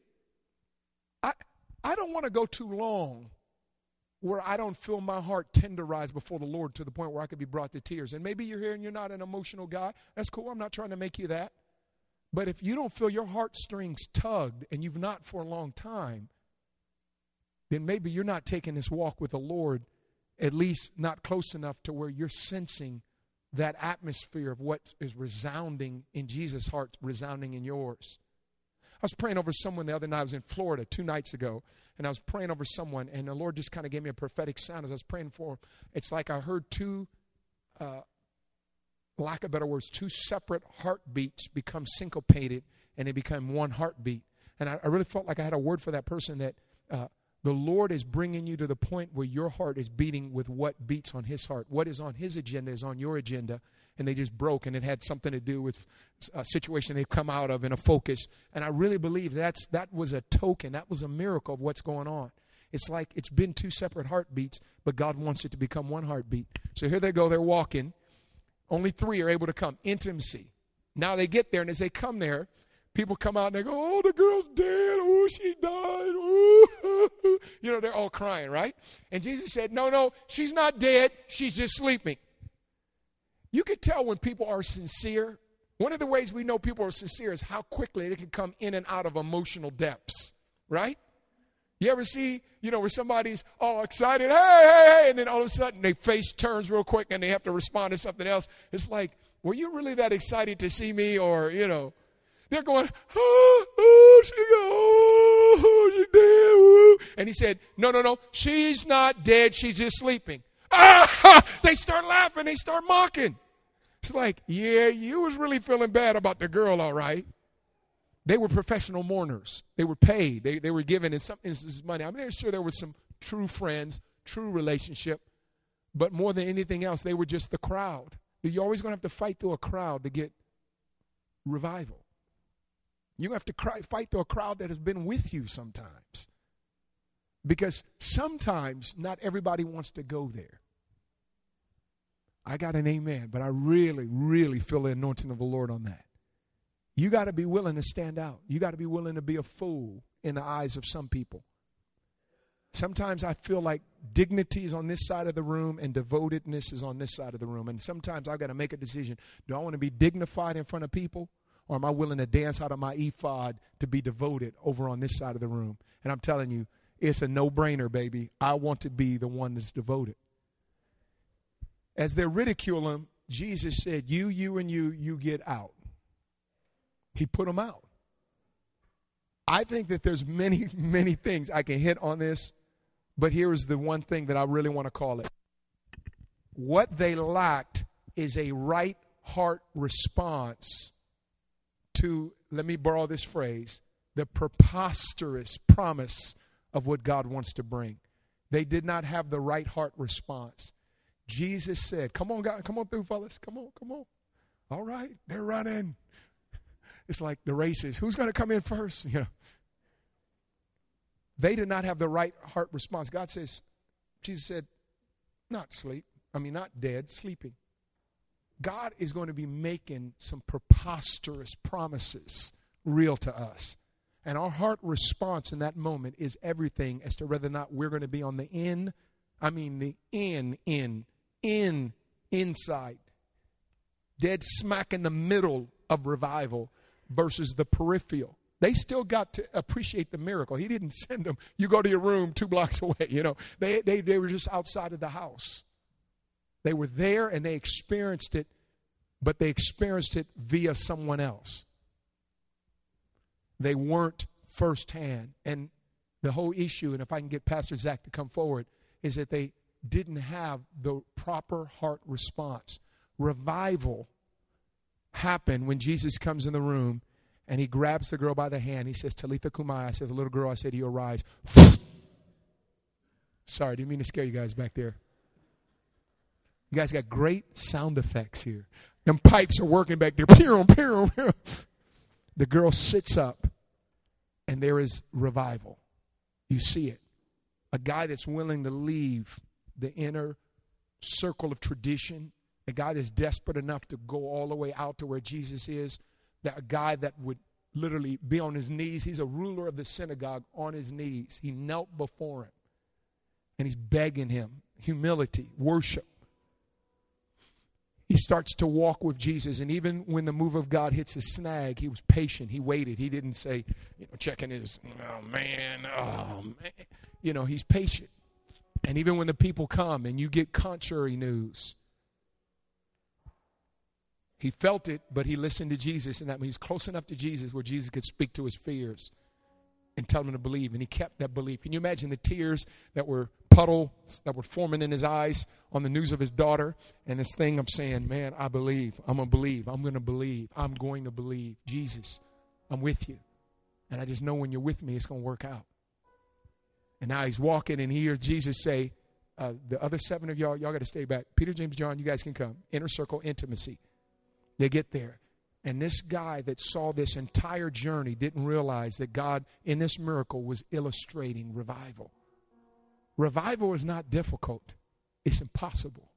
I don't want to go too long where I don't feel my heart tenderize before the Lord to the point where I could be brought to tears. And maybe you're here and you're not an emotional guy. That's cool. I'm not trying to make you that. But if you don't feel your heartstrings tugged and you've not for a long time, then maybe you're not taking this walk with the Lord, at least not close enough to where you're sensing that atmosphere of what is resounding in Jesus' heart, resounding in yours. I was praying over someone the other night. I was in Florida 2 nights ago, and I was praying over someone, and the Lord just kind of gave me a prophetic sound as I was praying for him. It's like I heard 2, lack of better words, 2 separate heartbeats become syncopated, and they become one heartbeat. And I really felt like I had a word for that person that the Lord is bringing you to the point where your heart is beating with what beats on his heart. What is on his agenda is on your agenda. and they just broke, and it had something to do with a situation they've come out of in a focus. And I really believe that was a token. That was a miracle of what's going on. It's like it's been two separate heartbeats, but God wants it to become one heartbeat. So here they go. They're walking. Only 3 are able to come. Intimacy. Now they get there, and as they come there, people come out and they go, oh, the girl's dead. Oh, she died. Oh. You know, they're all crying, right? And Jesus said, no, she's not dead. She's just sleeping. You can tell when people are sincere. One of the ways we know people are sincere is how quickly they can come in and out of emotional depths, right? You ever see, where somebody's all excited, hey, and then all of a sudden their face turns real quick and they have to respond to something else. It's like, were you really that excited to see me? Or, they're going, she dead. Ooh. And he said, no, she's not dead. She's just sleeping. They start laughing. They start mocking. It's like, yeah, you was really feeling bad about the girl, all right. They were professional mourners. They were paid. They were given, in some instances, money. I'm sure there were some true friends, true relationship. But more than anything else, they were just the crowd. You're always going to have to fight through a crowd to get revival. You have to fight through a crowd that has been with you sometimes. Because sometimes not everybody wants to go there. I got an amen, but I really, really feel the anointing of the Lord on that. You got to be willing to stand out. You got to be willing to be a fool in the eyes of some people. Sometimes I feel like dignity is on this side of the room and devotedness is on this side of the room. And sometimes I've got to make a decision. Do I want to be dignified in front of people? Or am I willing to dance out of my ephod to be devoted over on this side of the room? And I'm telling you, it's a no-brainer, baby. I want to be the one that's devoted. As they're ridiculing him, Jesus said, you, and you get out. He put them out. I think that there's many, many things I can hit on this, but here is the one thing that I really want to call it. What they lacked is a right heart response to, let me borrow this phrase, the preposterous promise of what God wants to bring. They did not have the right heart response. Jesus said, come on, God, come on through, fellas. Come on. All right, they're running. It's like the races. Who's going to come in first? They did not have the right heart response. Jesus said, not dead, sleeping. God is going to be making some preposterous promises real to us. And our heart response in that moment is everything as to whether or not we're going to be on the inside, dead smack in the middle of revival versus the peripheral. They still got to appreciate the miracle. He didn't send them, you go to your room 2 blocks away. They were just outside of the house. They were there and they experienced it, but they experienced it via someone else. They weren't firsthand. And the whole issue, and if I can get Pastor Zach to come forward, is that they didn't have the proper heart response. Revival happened when Jesus comes in the room and he grabs the girl by the hand. He says, Talitha Kumai. I says, little girl, I said to you, arise. Sorry, didn't mean to scare you guys back there. You guys got great sound effects here. Them pipes are working back there. The girl sits up and there is revival. You see it. A guy that's willing to leave the inner circle of tradition. A guy that's desperate enough to go all the way out to where Jesus is. That a guy that would literally be on his knees. He's a ruler of the synagogue on his knees. He knelt before him. And he's begging him. Humility, worship. He starts to walk with Jesus. And even when the move of God hits a snag, he was patient. He waited. He didn't say, checking his, oh man. He's patient. And even when the people come and you get contrary news, he felt it, but he listened to Jesus. And that means close enough to Jesus where Jesus could speak to his fears and tell him to believe. And he kept that belief. Can you imagine the tears that were puddles that were forming in his eyes on the news of his daughter? And this thing of saying, man, I believe. I'm going to believe. I'm going to believe. I'm going to believe. Jesus, I'm with you. And I just know when you're with me, it's going to work out. And now he's walking and he hears Jesus say, The other 7 of y'all got to stay back. Peter, James, John, you guys can come. Inner circle intimacy. They get there. And this guy that saw this entire journey didn't realize that God, in this miracle, was illustrating revival. Revival is not difficult. It's impossible.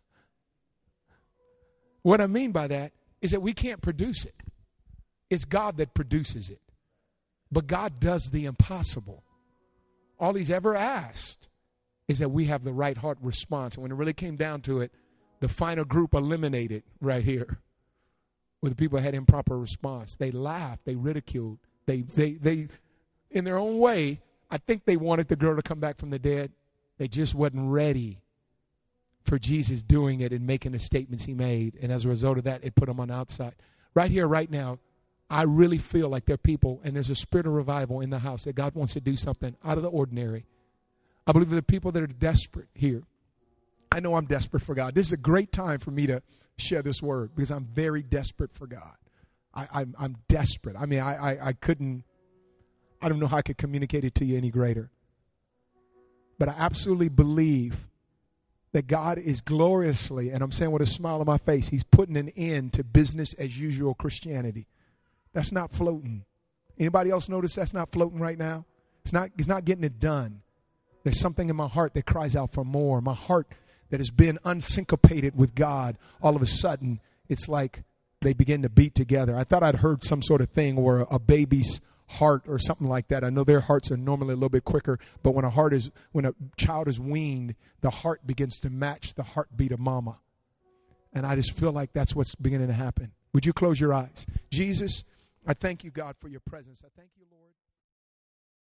What I mean by that is that we can't produce it. It's God that produces it. But God does the impossible. All he's ever asked is that we have the right heart response. And when it really came down to it, the final group eliminated right here, where the people had improper response. They laughed, they ridiculed, they in their own way, I think they wanted the girl to come back from the dead. They just wasn't ready for Jesus doing it and making the statements he made. And as a result of that, it put them on the outside. Right here, right now, I really feel like there are people, and there's a spirit of revival in the house, that God wants to do something out of the ordinary. I believe there are people that are desperate here. I know I'm desperate for God. This is a great time for me to share this word because I'm very desperate for God. I'm desperate. I mean, I don't know how I could communicate it to you any greater. But I absolutely believe that God is gloriously, and I'm saying with a smile on my face, he's putting an end to business as usual Christianity. That's not floating. Anybody else notice that's not floating right now? It's not getting it done. There's something in my heart that cries out for more. My heart that has been unsyncopated with God, all of a sudden, it's like they begin to beat together. I thought I'd heard some sort of thing where a baby's heart or something like that. I know their hearts are normally a little bit quicker, but when a child is weaned, the heart begins to match the heartbeat of mama. And I just feel like that's what's beginning to happen. Would you close your eyes? Jesus, I thank you, God, for your presence. I thank you, Lord.